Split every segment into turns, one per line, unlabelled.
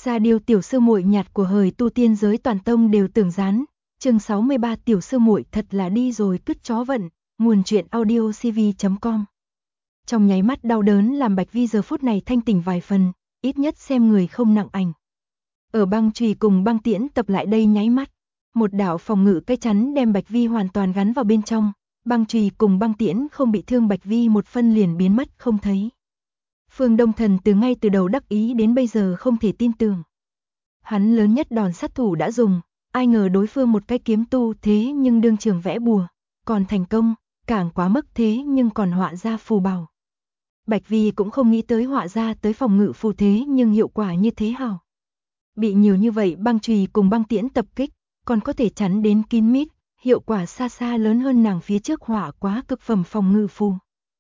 Sa Điêu tiểu sư muội nhạt của hời tu tiên giới toàn tông đều tưởng gián. Chương 63 tiểu sư muội thật là đi rồi cứt chó vận, nguồn truyện audio cv.com. Trong nháy mắt đau đớn làm Bạch Vi giờ phút này thanh tỉnh vài phần, ít nhất xem người không nặng ảnh. Ở băng chùy cùng băng tiễn tập lại đây nháy mắt, một đạo phòng ngự cái chắn đem Bạch Vi hoàn toàn gắn vào bên trong, băng chùy cùng băng tiễn không bị thương Bạch Vi một phân liền biến mất không thấy. Phương Đông Thần từ ngay từ đầu đắc ý đến bây giờ không thể tin tưởng. Hắn lớn nhất đòn sát thủ đã dùng, ai ngờ đối phương một cái kiếm tu thế nhưng đương trường vẽ bùa, còn thành công, càng quá mức thế nhưng còn họa ra phù bảo. Bạch Vi cũng không nghĩ tới họa ra tới phòng ngự phù thế nhưng hiệu quả như thế hảo. Bị nhiều như vậy băng chùy cùng băng tiễn tập kích, còn có thể chắn đến kín mít, hiệu quả xa xa lớn hơn nàng phía trước họa quá cực phẩm phòng ngự phù.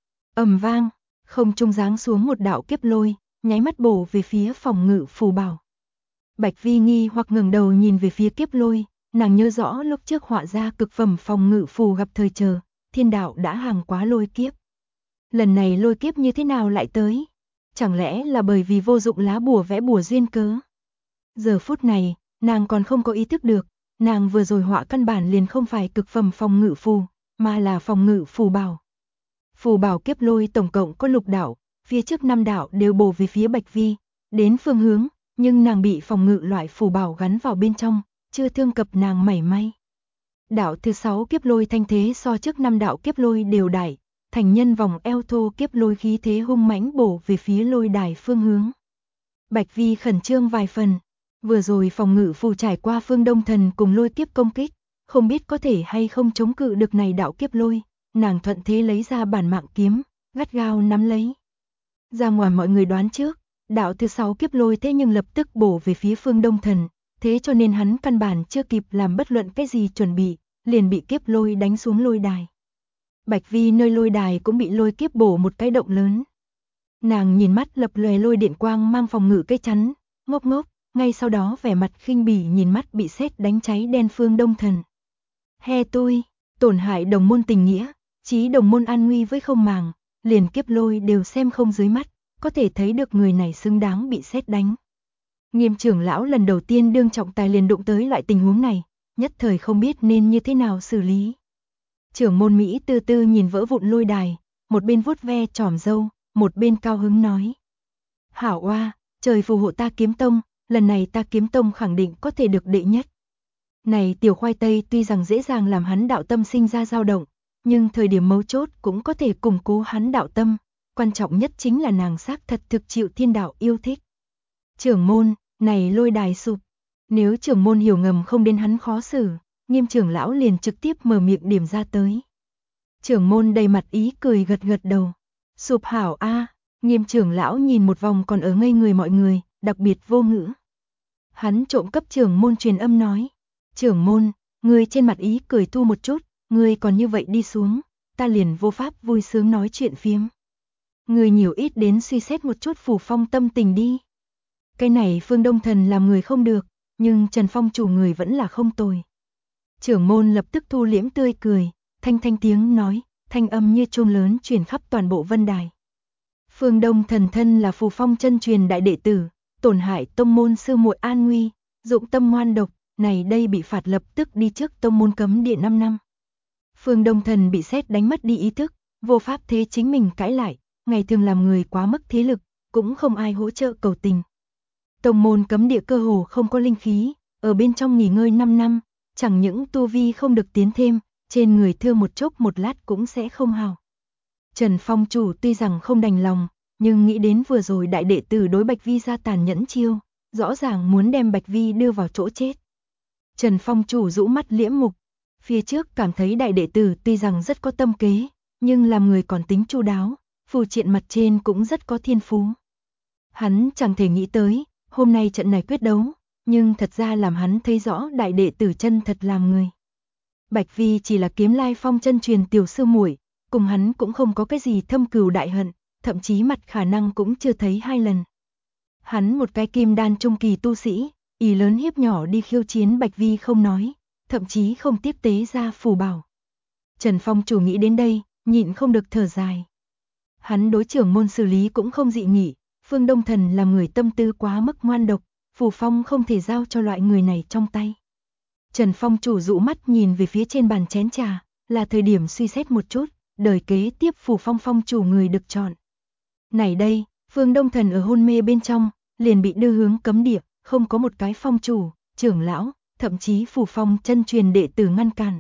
Ầm vang, không trung giáng xuống một đạo kiếp lôi, nháy mắt bổ về phía phòng ngự phù bảo. Bạch Vi nghi hoặc ngẩng đầu nhìn về phía kiếp lôi, nàng nhớ rõ lúc trước họa ra cực phẩm phòng ngự phù gặp thời chờ, thiên đạo đã hàng quá lôi kiếp. Lần này lôi kiếp như thế nào lại tới? Chẳng lẽ là bởi vì vô dụng lá bùa vẽ bùa duyên cớ? Giờ phút này, nàng còn không có ý thức được, nàng vừa rồi họa căn bản liền không phải cực phẩm phòng ngự phù, mà là phòng ngự phù bảo. Phù bảo kiếp lôi tổng cộng có 6 đạo, phía trước 5 đạo đều bổ về phía Bạch Vi, đến phương hướng, nhưng nàng bị phòng ngự loại phù bảo gắn vào bên trong, chưa thương cập nàng mảy may. Đạo thứ 6 kiếp lôi thanh thế so trước 5 đạo kiếp lôi đều đại, thành nhân vòng eo thô kiếp lôi khí thế hung mãnh bổ về phía lôi đài phương hướng. Bạch Vi khẩn trương vài phần, vừa rồi phòng ngự phù trải qua Phương Đông Thần cùng lôi kiếp công kích, không biết có thể hay không chống cự được này đạo kiếp lôi, nàng thuận thế lấy ra bản mạng kiếm, gắt gao nắm lấy. Ra ngoài mọi người đoán trước, đạo thứ 6 kiếp lôi thế nhưng lập tức bổ về phía Phương Đông Thần, thế cho nên hắn căn bản chưa kịp làm bất luận cái gì chuẩn bị, liền bị kiếp lôi đánh xuống lôi đài. Bạch Vi nơi lôi đài cũng bị lôi kiếp bổ một cái động lớn. Nàng nhìn mắt lập lòe lôi điện quang mang phòng ngự cái chắn, ngốc ngốc, ngay sau đó vẻ mặt khinh bỉ nhìn mắt bị sét đánh cháy đen Phương Đông Thần. He tôi, tổn hại đồng môn tình nghĩa, chí đồng môn an nguy với không màng, liền kiếp lôi đều xem không dưới mắt, có thể thấy được người này xứng đáng bị sét đánh. Nghiêm trưởng lão lần đầu tiên đương trọng tài liền đụng tới loại tình huống này, nhất thời không biết nên như thế nào xử lý. Trưởng môn Mỹ từ từ nhìn vỡ vụn lôi đài, một bên vuốt ve chòm râu, một bên cao hứng nói. Hảo oa, trời phù hộ ta kiếm tông, lần này ta kiếm tông khẳng định có thể được đệ nhất. Này tiểu khoai tây tuy rằng dễ dàng làm hắn đạo tâm sinh ra dao động, nhưng thời điểm mấu chốt cũng có thể củng cố hắn đạo tâm, quan trọng nhất chính là nàng xác thật thực chịu thiên đạo yêu thích. Trưởng môn, này lôi đài sụp, nếu trưởng môn hiểu ngầm không đến hắn khó xử, Nghiêm trưởng lão liền trực tiếp mở miệng điểm ra tới. Trưởng môn đầy mặt ý cười gật gật đầu. Sụp hảo a. Nghiêm trưởng lão nhìn một vòng còn ở ngây người mọi người, đặc biệt vô ngữ. Hắn trộm cấp trưởng môn truyền âm nói. Trưởng môn, ngươi trên mặt ý cười thu một chút, ngươi còn như vậy đi xuống, ta liền vô pháp vui sướng nói chuyện phiếm. Ngươi nhiều ít đến suy xét một chút Phù Phong tâm tình đi. Cái này Phương Đông Thần làm người không được, nhưng Trần Phong chủ người vẫn là không tồi. Trưởng môn lập tức thu liễm tươi cười, thanh thanh tiếng nói, thanh âm như chuông lớn truyền khắp toàn bộ vân đài. Phương Đông Thần thân là Phù Phong chân truyền đại đệ tử, tổn hại tông môn sư muội an nguy, dụng tâm ngoan độc, này đây bị phạt lập tức đi trước tông môn cấm địa 5 năm. Phương Đông Thần bị sét đánh mất đi ý thức, vô pháp thế chính mình cãi lại, ngày thường làm người quá mức thế lực, cũng không ai hỗ trợ cầu tình. Tông môn cấm địa cơ hồ không có linh khí, ở bên trong nghỉ ngơi 5 năm, chẳng những tu vi không được tiến thêm, trên người thương một chốc một lát cũng sẽ không hào. Trần Phong chủ tuy rằng không đành lòng, nhưng nghĩ đến vừa rồi đại đệ tử đối Bạch Vi ra tàn nhẫn chiêu, rõ ràng muốn đem Bạch Vi đưa vào chỗ chết. Trần Phong chủ rũ mắt liễm mục, phía trước cảm thấy đại đệ tử tuy rằng rất có tâm kế, nhưng làm người còn tính chu đáo, phù triện mặt trên cũng rất có thiên phú. Hắn chẳng thể nghĩ tới, hôm nay trận này quyết đấu, nhưng thật ra làm hắn thấy rõ đại đệ tử chân thật làm người. Bạch Vi chỉ là Kiếm Lai Phong chân truyền tiểu sư muội, cùng hắn cũng không có cái gì thâm cừu đại hận, thậm chí mặt khả năng cũng chưa thấy 2 lần. Hắn một cái kim đan trung kỳ tu sĩ, ý lớn hiếp nhỏ đi khiêu chiến Bạch Vi không nói, thậm chí không tiếp tế ra phù bảo. Trần Phong chủ nghĩ đến đây, nhịn không được thở dài. Hắn đối trưởng môn xử lý cũng không dị nghị, Phương Đông Thần làm người tâm tư quá mức ngoan độc, phù phong không thể giao cho loại người này trong tay. Trần Phong chủ dụ mắt nhìn về phía trên bàn chén trà, là thời điểm suy xét một chút, đời kế tiếp phù phong phong chủ người được chọn. Này đây, Phương Đông Thần ở hôn mê bên trong, liền bị đưa hướng cấm địa, không có một cái phong chủ, trưởng lão, thậm chí phù phong chân truyền đệ tử ngăn cản.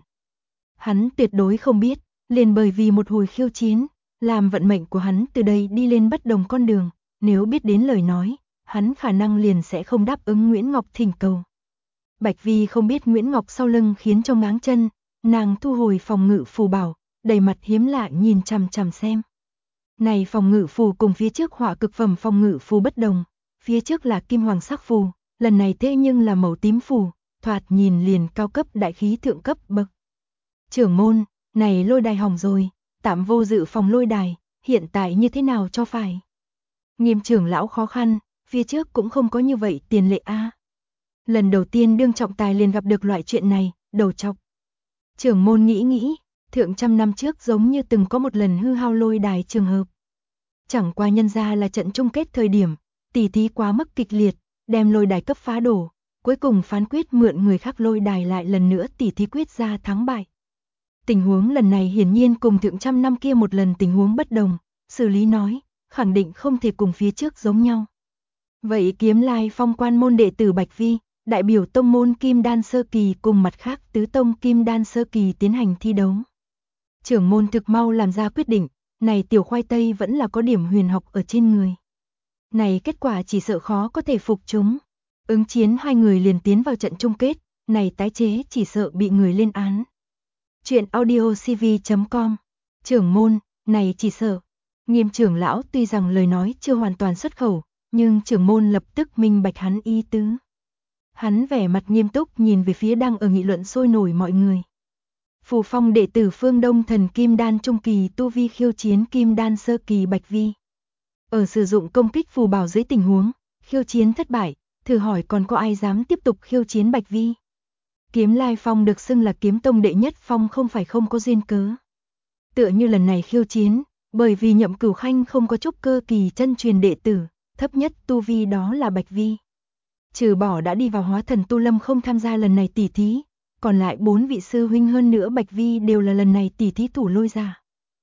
Hắn tuyệt đối không biết, liền bởi vì một hồi khiêu chiến, làm vận mệnh của hắn từ đây đi lên bất đồng con đường, nếu biết đến lời nói, hắn khả năng liền sẽ không đáp ứng Nguyễn Ngọc thỉnh cầu. Bạch Vi không biết Nguyễn Ngọc sau lưng khiến cho ngáng chân, nàng thu hồi phòng ngự phù bảo, đầy mặt hiếm lạ nhìn chằm chằm xem. Này phòng ngự phù cùng phía trước hỏa cực phẩm phòng ngự phù bất đồng, phía trước là kim hoàng sắc phù, lần này thế nhưng là màu tím phù, thoạt nhìn liền cao cấp đại khí thượng cấp bậc. Trưởng môn, này lôi đài hỏng rồi, tạm vô dự phòng lôi đài, hiện tại như thế nào cho phải? Nghiêm trưởng lão khó khăn, phía trước cũng không có như vậy tiền lệ a. Lần đầu tiên đương trọng tài liền gặp được loại chuyện này, đầu chọc. Trưởng môn nghĩ, thượng trăm năm trước giống như từng có một lần hư hao lôi đài trường hợp. Chẳng qua nhân ra là trận chung kết thời điểm, tỉ thí quá mức kịch liệt, đem lôi đài cấp phá đổ, cuối cùng phán quyết mượn người khác lôi đài lại lần nữa tỉ thí quyết ra thắng bại. Tình huống lần này hiển nhiên cùng thượng trăm năm kia một lần tình huống bất đồng, xử lý nói, khẳng định không thể cùng phía trước giống nhau. Vậy Kiếm Lai Phong quan môn đệ tử Bạch Vi, đại biểu tông môn Kim Đan Sơ Kỳ cùng mặt khác tứ tông Kim Đan Sơ Kỳ tiến hành thi đấu. Trưởng môn thực mau làm ra quyết định, này tiểu khoai tây vẫn là có điểm huyền học ở trên người. Này kết quả chỉ sợ khó có thể phục chúng. Ứng chiến hai người liền tiến vào trận chung kết, này tái chế chỉ sợ bị người lên án. Chuyện audio cv.com. Trưởng môn, này chỉ sợ. Nghiêm trưởng lão tuy rằng lời nói chưa hoàn toàn xuất khẩu, nhưng trưởng môn lập tức minh bạch hắn ý tứ. Hắn vẻ mặt nghiêm túc nhìn về phía đang ở nghị luận sôi nổi mọi người. Phù phong đệ tử Phương Đông Thần Kim Đan Trung Kỳ tu vi khiêu chiến Kim Đan Sơ Kỳ Bạch Vi. Ở sử dụng công kích phù bảo dưới tình huống, khiêu chiến thất bại, thử hỏi còn có ai dám tiếp tục khiêu chiến Bạch Vi. Kiếm Lai Phong được xưng là kiếm tông đệ nhất phong không phải không có duyên cớ. Tựa như lần này khiêu chiến, bởi vì Nhậm Cửu Khanh không có trúc cơ kỳ chân truyền đệ tử, thấp nhất tu vi đó là Bạch Vi. Trừ bỏ đã đi vào hóa thần tu lâm không tham gia lần này tỉ thí, còn lại 4 vị sư huynh hơn nữa Bạch Vi đều là lần này tỉ thí thủ lôi ra.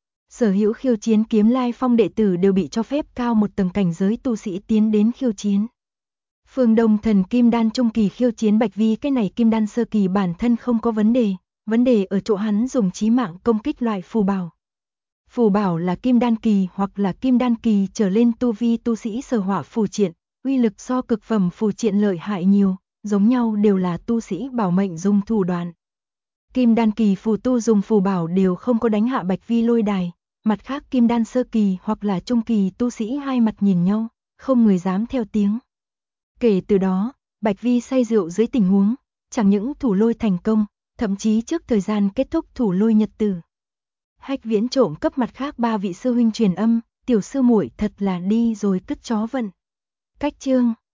Sở hữu khiêu chiến Kiếm Lai Phong đệ tử đều bị cho phép cao một tầng cảnh giới tu sĩ tiến đến khiêu chiến. Phương Đông Thần Kim Đan Trung Kỳ khiêu chiến Bạch Vi, cái này Kim Đan Sơ Kỳ bản thân không có vấn đề ở chỗ hắn dùng chí mạng công kích loại phù bảo. Phù bảo là Kim Đan Kỳ hoặc là Kim Đan Kỳ trở lên tu vi tu sĩ sở hỏa phù triện, uy lực so cực phẩm phù triện lợi hại nhiều, giống nhau đều là tu sĩ bảo mệnh dùng thủ đoạn. Kim Đan Kỳ phù tu dùng phù bảo đều không có đánh hạ Bạch Vi lôi đài, mặt khác Kim Đan Sơ Kỳ hoặc là Trung Kỳ tu sĩ hai mặt nhìn nhau, không người dám theo tiếng. Kể từ đó, Bạch Vi say rượu dưới tình huống, chẳng những thủ lôi thành công, thậm chí trước thời gian kết thúc thủ lôi nhật tử. Hách Viễn trộm cấp mặt khác 3 vị sư huynh truyền âm, tiểu sư muội thật là đi rồi cứt chó vận. Cách chương